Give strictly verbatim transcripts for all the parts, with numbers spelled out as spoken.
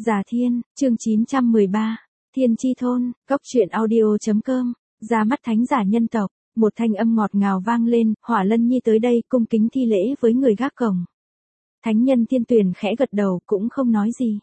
Già Thiên, chương chín trăm mười ba, Thiên Chi Thôn, Cốc truyện audio.com, ra mắt thánh giả nhân tộc, một thanh âm ngọt ngào vang lên, Hỏa Lân Nhi tới đây cung kính thi lễ với người gác cổng. Thánh nhân Thiên Tuyền khẽ gật đầu cũng không nói gì.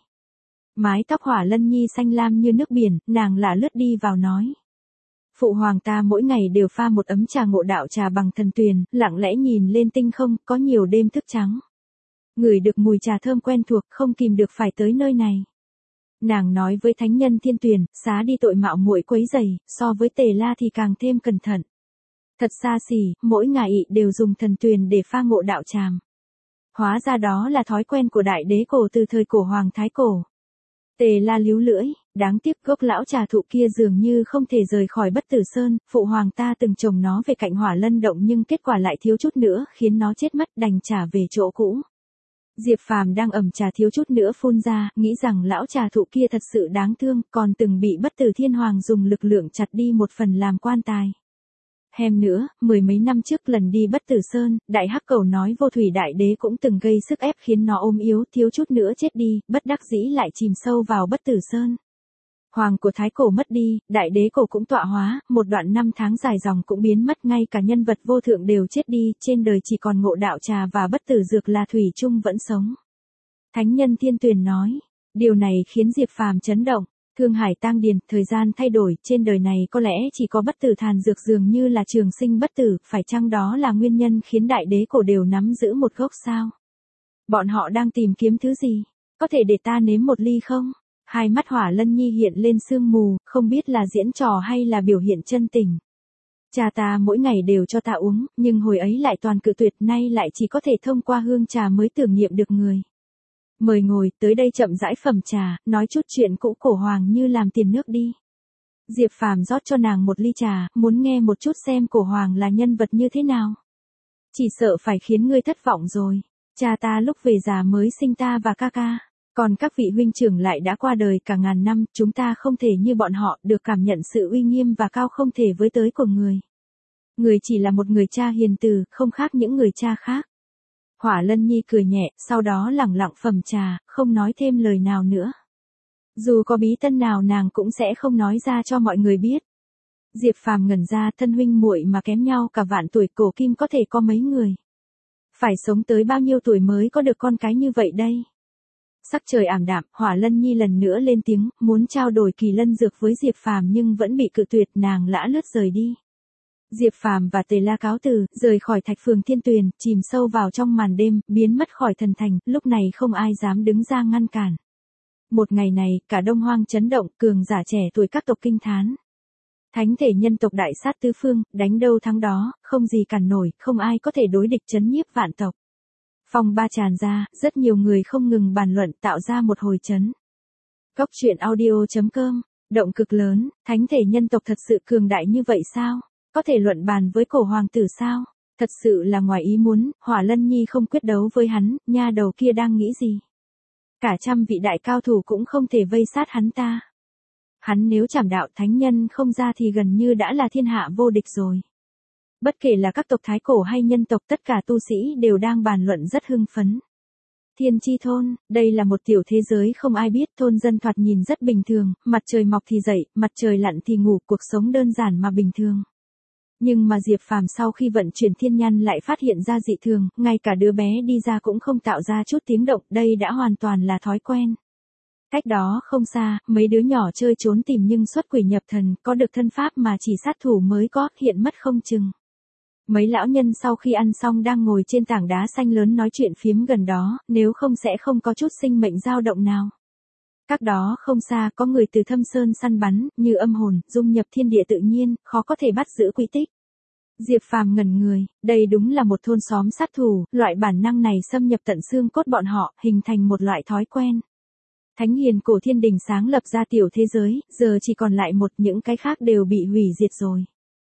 Mái tóc Hỏa Lân Nhi xanh lam như nước biển, nàng lả lướt đi vào nói. Phụ hoàng ta mỗi ngày đều pha một ấm trà ngộ đạo trà bằng thần tuyền, lặng lẽ nhìn lên tinh không, có nhiều đêm thức trắng. Ngửi được mùi trà thơm quen thuộc, không kìm được phải tới nơi này. Nàng nói với thánh nhân Thiên Tuyền, xá đi tội mạo muội quấy rầy, so với Tề La thì càng thêm cẩn thận. Thật xa xỉ, mỗi ngày đều dùng thần tuyền để pha ngộ đạo tràm. Hóa ra đó là thói quen của đại đế cổ từ thời cổ hoàng thái cổ. Tề La líu lưỡi, đáng tiếc gốc lão trà thụ kia dường như không thể rời khỏi Bất Tử Sơn, phụ hoàng ta từng trồng nó về cạnh Hỏa Lân động nhưng kết quả lại thiếu chút nữa khiến nó chết mất, đành trả về chỗ cũ. Diệp Phàm đang ẩm trà thiếu chút nữa phun ra, nghĩ rằng lão trà thụ kia thật sự đáng thương, còn từng bị Bất Tử Thiên Hoàng dùng lực lượng chặt đi một phần làm quan tài. Hem nữa, mười mấy năm trước lần đi Bất Tử Sơn, Đại Hắc Cẩu nói Vô Thủy Đại Đế cũng từng gây sức ép khiến nó ốm yếu, thiếu chút nữa chết đi, bất đắc dĩ lại chìm sâu vào Bất Tử Sơn. Hoàng của Thái Cổ mất đi, Đại Đế Cổ cũng tọa hóa, một đoạn năm tháng dài dòng cũng biến mất, ngay cả nhân vật vô thượng đều chết đi, trên đời chỉ còn Ngộ Đạo Trà và Bất Tử Dược là thủy chung vẫn sống. Thánh nhân Thiên Tuyền nói, điều này khiến Diệp Phàm chấn động. Thương Hải tang điền, thời gian thay đổi, trên đời này có lẽ chỉ có Bất Tử Thàn Dược dường như là trường sinh bất tử, phải chăng đó là nguyên nhân khiến Đại Đế Cổ đều nắm giữ một gốc sao? Bọn họ đang tìm kiếm thứ gì? Có thể để ta nếm một ly không? Hai mắt Hỏa Lân Nhi hiện lên sương mù, không biết là diễn trò hay là biểu hiện chân tình. Cha ta mỗi ngày đều cho ta uống, nhưng hồi ấy lại toàn cự tuyệt, nay lại chỉ có thể thông qua hương trà mới tưởng niệm được người. Mời ngồi, tới đây chậm rãi phẩm trà, nói chút chuyện cũ cổ hoàng như làm tiền nước đi. Diệp Phàm rót cho nàng một ly trà, muốn nghe một chút xem cổ hoàng là nhân vật như thế nào. Chỉ sợ phải khiến ngươi thất vọng rồi. Cha ta lúc về già mới sinh ta và ca ca. Còn các vị huynh trưởng lại đã qua đời cả ngàn năm, chúng ta không thể như bọn họ được cảm nhận sự uy nghiêm và cao không thể với tới của người. Người chỉ là một người cha hiền từ, không khác những người cha khác. Hỏa Lân Nhi cười nhẹ, sau đó lẳng lặng phẩm trà, không nói thêm lời nào nữa. Dù có bí tân nào nàng cũng sẽ không nói ra cho mọi người biết. Diệp Phàm ngẩn ra, thân huynh muội mà kém nhau cả vạn tuổi, cổ kim có thể có mấy người. Phải sống tới bao nhiêu tuổi mới có được con cái như vậy đây? Sắc trời ảm đạm, Hỏa Lân Nhi lần nữa lên tiếng, muốn trao đổi kỳ lân dược với Diệp Phàm nhưng vẫn bị cự tuyệt, nàng lã lướt rời đi. Diệp Phàm và Tề La cáo từ, rời khỏi Thạch Phường Thiên Tuyền, chìm sâu vào trong màn đêm, biến mất khỏi thần thành, lúc này không ai dám đứng ra ngăn cản. Một ngày này, cả Đông Hoang chấn động, cường giả trẻ tuổi các tộc kinh thán. Thánh thể nhân tộc đại sát tứ phương, đánh đâu thắng đó, không gì cản nổi, không ai có thể đối địch chấn nhiếp vạn tộc. Phong ba tràn ra, rất nhiều người không ngừng bàn luận, tạo ra một hồi chấn. Cốc truyện audio.com, động cực lớn, thánh thể nhân tộc thật sự cường đại như vậy sao? Có thể luận bàn với cổ hoàng tử sao? Thật sự là ngoài ý muốn, Hỏa Lân Nhi không quyết đấu với hắn, nha đầu kia đang nghĩ gì? Cả trăm vị đại cao thủ cũng không thể vây sát hắn ta. Hắn nếu trảm đạo thánh nhân không ra thì gần như đã là thiên hạ vô địch rồi. Bất kể là các tộc thái cổ hay nhân tộc, tất cả tu sĩ đều đang bàn luận rất hưng phấn. Thiên Chi Thôn, đây là một tiểu thế giới không ai biết, thôn dân thoạt nhìn rất bình thường, mặt trời mọc thì dậy, mặt trời lặn thì ngủ, cuộc sống đơn giản mà bình thường. Nhưng mà Diệp Phàm sau khi vận chuyển thiên nhăn lại phát hiện ra dị thường, ngay cả đứa bé đi ra cũng không tạo ra chút tiếng động, đây đã hoàn toàn là thói quen. Cách đó không xa, mấy đứa nhỏ chơi trốn tìm nhưng xuất quỷ nhập thần, có được thân pháp mà chỉ sát thủ mới có, hiện mất không chừng. Mấy lão nhân sau khi ăn xong đang ngồi trên tảng đá xanh lớn nói chuyện phiếm gần đó, nếu không sẽ không có chút sinh mệnh dao động nào. Cách đó không xa có người từ thâm sơn săn bắn, như âm hồn, dung nhập thiên địa tự nhiên, khó có thể bắt giữ quy tích. Diệp Phàm ngẩn người, đây đúng là một thôn xóm sát thủ, loại bản năng này xâm nhập tận xương cốt bọn họ, hình thành một loại thói quen. Thánh hiền cổ thiên đình sáng lập ra tiểu thế giới, giờ chỉ còn lại một, những cái khác đều bị hủy diệt rồi.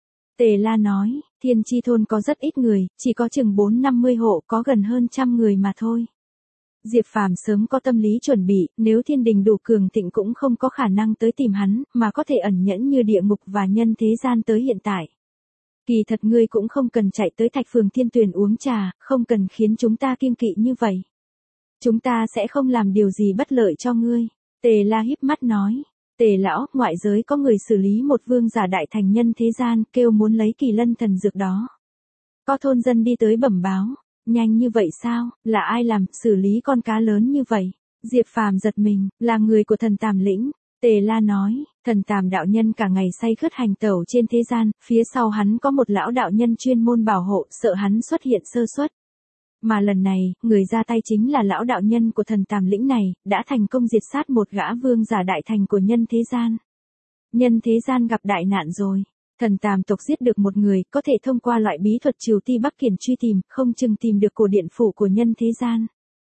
Tề La nói, Thiên Chi Thôn có rất ít người, chỉ có chừng bốn năm mươi hộ, có gần hơn trăm người mà thôi. Diệp Phàm sớm có tâm lý chuẩn bị, nếu thiên đình đủ cường thịnh cũng không có khả năng tới tìm hắn, mà có thể ẩn nhẫn như địa ngục và nhân thế gian tới hiện tại. Kỳ thật ngươi cũng không cần chạy tới Thạch Phường Thiên Tuyền uống trà, không cần khiến chúng ta kiêng kỵ như vậy. Chúng ta sẽ không làm điều gì bất lợi cho ngươi. Tề La híp mắt nói, Tề lão, ngoại giới có người xử lý một vương giả đại thành nhân thế gian, kêu muốn lấy Kỳ Lân thần dược đó. Có thôn dân đi tới bẩm báo, nhanh như vậy sao, là ai làm, xử lý con cá lớn như vậy? Diệp Phàm giật mình, là người của thần Tàm lĩnh. Tề La nói, thần Tàm đạo nhân cả ngày say khướt hành tẩu trên thế gian, phía sau hắn có một lão đạo nhân chuyên môn bảo hộ, sợ hắn xuất hiện sơ suất. Mà lần này, người ra tay chính là lão đạo nhân của thần Tàm lĩnh này, đã thành công diệt sát một gã vương giả đại thành của nhân thế gian. Nhân thế gian gặp đại nạn rồi. Thần Tàm tộc giết được một người, có thể thông qua loại bí thuật Triều Ti Bắc Kiền truy tìm, không chừng tìm được cổ điện phủ của nhân thế gian.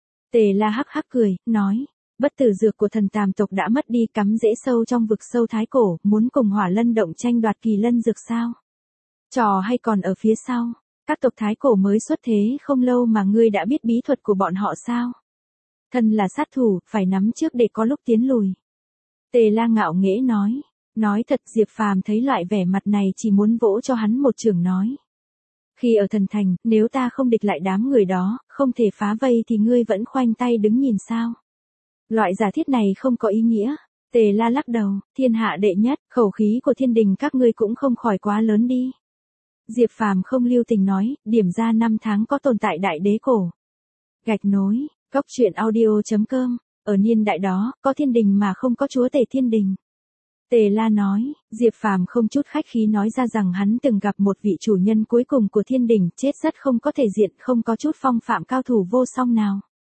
Tề La hắc hắc cười, nói, bất tử dược của thần Tàm tộc đã mất đi, cắm rễ sâu trong vực sâu thái cổ, muốn cùng Hỏa Lân động tranh đoạt Kỳ Lân dược sao? Trò hay còn ở phía sau, các tộc thái cổ mới xuất thế không lâu mà ngươi đã biết bí thuật của bọn họ sao? Thần là sát thủ, phải nắm trước để có lúc tiến lùi. Tề La ngạo nghễ nói, nói thật Diệp Phàm thấy loại vẻ mặt này chỉ muốn vỗ cho hắn một chưởng nói. Khi ở thần thành, nếu ta không địch lại đám người đó, không thể phá vây thì ngươi vẫn khoanh tay đứng nhìn sao? Loại giả thiết này không có ý nghĩa. Tề La lắc đầu, thiên hạ đệ nhất, khẩu khí của thiên đình các ngươi cũng không khỏi quá lớn đi. Diệp Phàm không lưu tình nói, điểm ra năm tháng có tồn tại đại đế cổ. Gạch nối, góc truyện audio chấm com, ở niên đại đó, có thiên đình mà không có chúa tể thiên đình. Tề La nói, Diệp Phàm không chút khách khí nói ra rằng hắn từng gặp một vị chủ nhân cuối cùng của thiên đình, chết rất không có thể diện, không có chút phong phạm cao thủ vô song nào.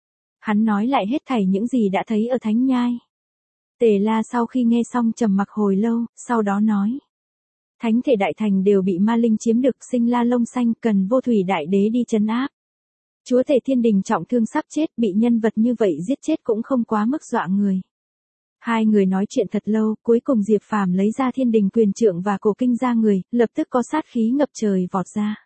Hắn nói lại hết thảy những gì đã thấy ở Thánh Nhai. Tề La sau khi nghe xong trầm mặc hồi lâu, sau đó nói. Thánh thể đại thành đều bị ma linh chiếm được, sinh la lông xanh, cần vô thủy đại đế đi trấn áp. Chúa tể thiên đình trọng thương sắp chết, bị nhân vật như vậy giết chết cũng không quá mức dọa người. Hai người nói chuyện thật lâu, cuối cùng Diệp Phàm lấy ra thiên đình quyền trượng và cổ kinh ra người, lập tức có sát khí ngập trời vọt ra.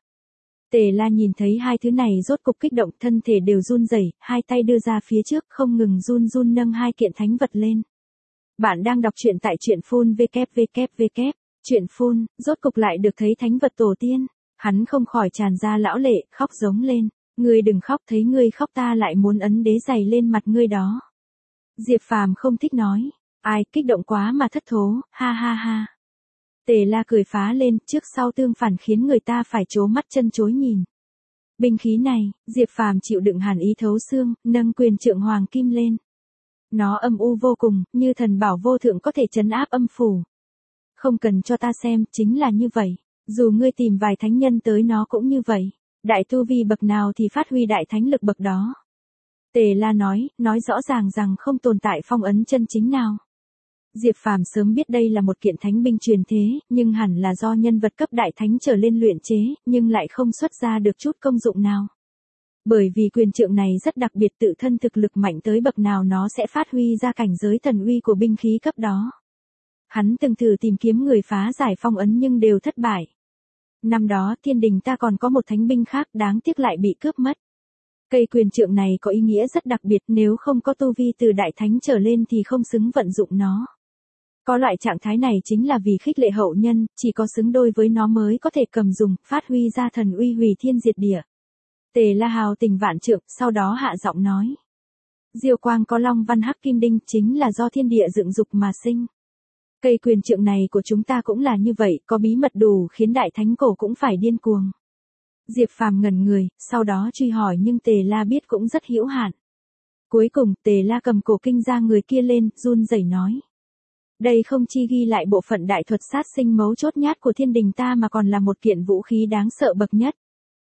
Tề La nhìn thấy hai thứ này rốt cục kích động, thân thể đều run rẩy, hai tay đưa ra phía trước không ngừng run run nâng hai kiện thánh vật lên. Bạn đang đọc truyện tại truyện phun vê kép vê kép vê kép, truyện phun, rốt cục lại được thấy thánh vật tổ tiên. Hắn không khỏi tràn ra lão lệ, khóc giống lên. Ngươi đừng khóc, thấy ngươi khóc ta lại muốn ấn đế giày lên mặt ngươi đó. Diệp Phàm không thích nói, ai kích động quá mà thất thố, ha ha ha. Tề La cười phá lên, trước sau tương phản khiến người ta phải trố mắt chân chối nhìn. Binh khí này, Diệp Phàm chịu đựng hàn ý thấu xương, nâng quyền trượng hoàng kim lên. Nó âm u vô cùng, như thần bảo vô thượng có thể trấn áp âm phủ. Không cần cho ta xem, chính là như vậy. Dù ngươi tìm vài thánh nhân tới nó cũng như vậy. Đại tu vi bậc nào thì phát huy đại thánh lực bậc đó. Tề La nói, nói rõ ràng rằng không tồn tại phong ấn chân chính nào. Diệp Phàm sớm biết đây là một kiện thánh binh truyền thế, nhưng hẳn là do nhân vật cấp đại thánh trở lên luyện chế, nhưng lại không xuất ra được chút công dụng nào. Bởi vì quyền trượng này rất đặc biệt, tự thân thực lực mạnh tới bậc nào nó sẽ phát huy ra cảnh giới thần uy của binh khí cấp đó. Hắn từng thử tìm kiếm người phá giải phong ấn nhưng đều thất bại. Năm đó thiên đình ta còn có một thánh binh khác, đáng tiếc lại bị cướp mất. Cây quyền trượng này có ý nghĩa rất đặc biệt, nếu không có tu vi từ đại thánh trở lên thì không xứng vận dụng nó. Có loại trạng thái này chính là vì khích lệ hậu nhân, chỉ có xứng đôi với nó mới có thể cầm dùng, phát huy ra thần uy hủy thiên diệt địa. Tề La hào tình vạn trượng, sau đó hạ giọng nói. Diêu quang có long văn hắc kim đinh, chính là do thiên địa dựng dục mà sinh. Cây quyền trượng này của chúng ta cũng là như vậy, có bí mật đủ khiến đại thánh cổ cũng phải điên cuồng. Diệp Phàm ngẩn người, sau đó truy hỏi nhưng Tề La biết cũng rất hữu hạn. Cuối cùng Tề La cầm cổ kinh ra người kia lên, run rẩy nói. Đây không chi ghi lại bộ phận đại thuật sát sinh mấu chốt nhát của thiên đình ta mà còn là một kiện vũ khí đáng sợ bậc nhất.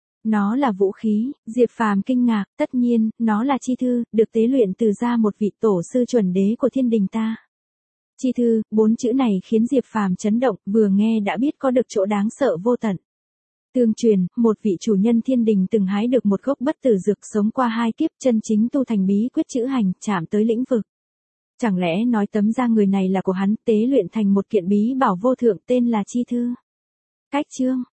Nó là vũ khí, Diệp Phàm kinh ngạc, tất nhiên, nó là chi thư, được tế luyện từ ra một vị tổ sư chuẩn đế của thiên đình ta. Chi thư, bốn chữ này khiến Diệp Phàm chấn động, vừa nghe đã biết có được chỗ đáng sợ vô tận. Tương truyền, một vị chủ nhân thiên đình từng hái được một gốc bất tử dược, sống qua hai kiếp, chân chính tu thành bí quyết chữ hành, chạm tới lĩnh vực. Chẳng lẽ nói tấm da người này là của hắn, tế luyện thành một kiện bí bảo vô thượng tên là chi thư. Cách chương